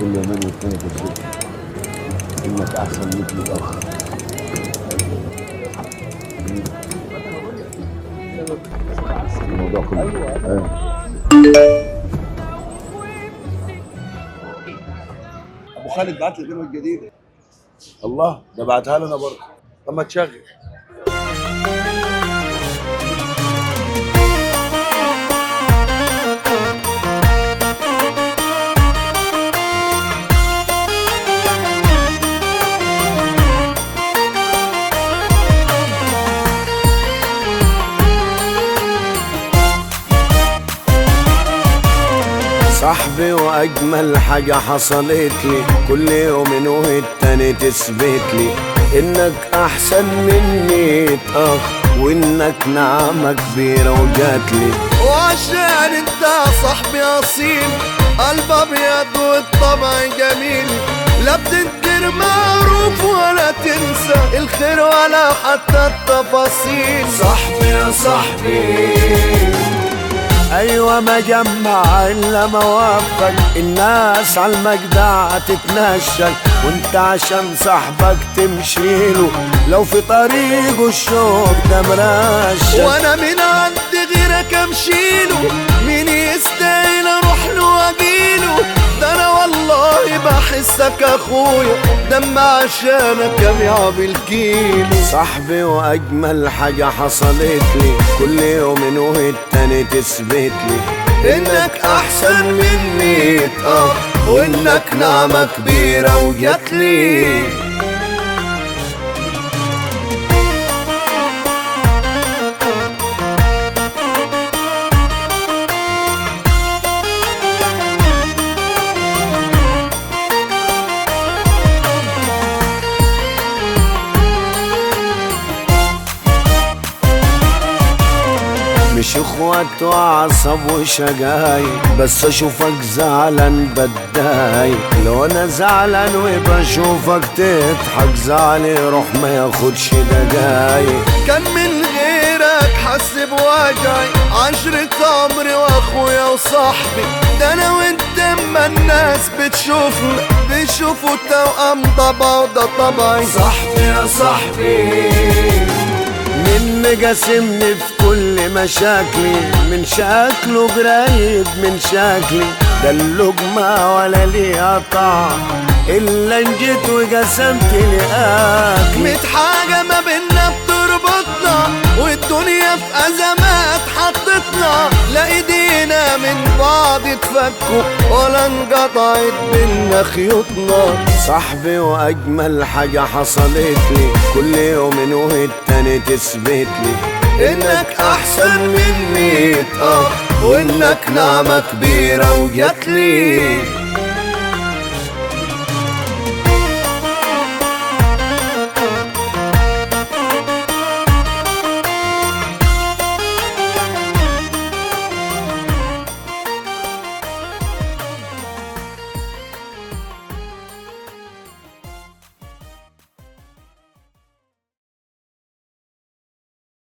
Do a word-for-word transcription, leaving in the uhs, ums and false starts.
كل يومين واثنين تشوف انك احسن مثل اخ. الموضوع كله ايوه. ابو خالد بعت لي الغنوه الجديده. الله، ده بعتها لنا برضه. طب ما تشغل. صاحبي واجمل حاجة حصلت لي، كل يوم والتاني تثبت لي انك احسن مني اخ، وانك نعمة كبيرة وجات لي. وعشان انت صاحبي اصيل، قلب ابيض والطبع جميل، لا بتنكر معروف ولا تنسى الخير ولا حتى التفاصيل. صاحبي يا صاحبي ايوه ما جمع الا مواقفك، الناس عالمجدع تتنشك، وانت عشان صاحبك تمشيله لو في طريقه الشوق ده مرشك. وانا من عند غيرك امشيله، مين يستاهل اروح له واجيله؟ ده انا والله بحسك اخويا، دم عشانك ابيع بالكيلو. صاحبي واجمل حاجة حصلت لي، كل يوم والتاني تثبت لي انك احسن مني اه، وانك نعمة كبيرة وجات لي. مش اخوات وعصب وشجاي، بس اشوفك زعلان بتضايق، لو انا زعلان وبشوفك تضحك زعلي روح ما ياخدش دقايق. كان من غيرك حس بوجعي، عشرة عمري واخويا وصاحبي، ده انا وانت اما الناس بتشوفنا بيشوفوا توأم طبع وده طبعي. صاحبي يا صاحبي من قاسمني في كل مشاكلي، من شكله قريب من شكلي، ده اللقمة ولا ليها طعم إلا إن جيت وقسمت لي أكلي. ميت حاجة ما بينا بتربطنا، والدنيا في أزمات حطتنا، لا إيدينا من بعض اتفكوا ولا انقطعت بينا خيوطنا. صاحبي وأجمل حاجة حصلت لي، كل يوم والتاني تثبت لي إنك أحسن مني اه، وإنك نعمة كبيرة وجات لي.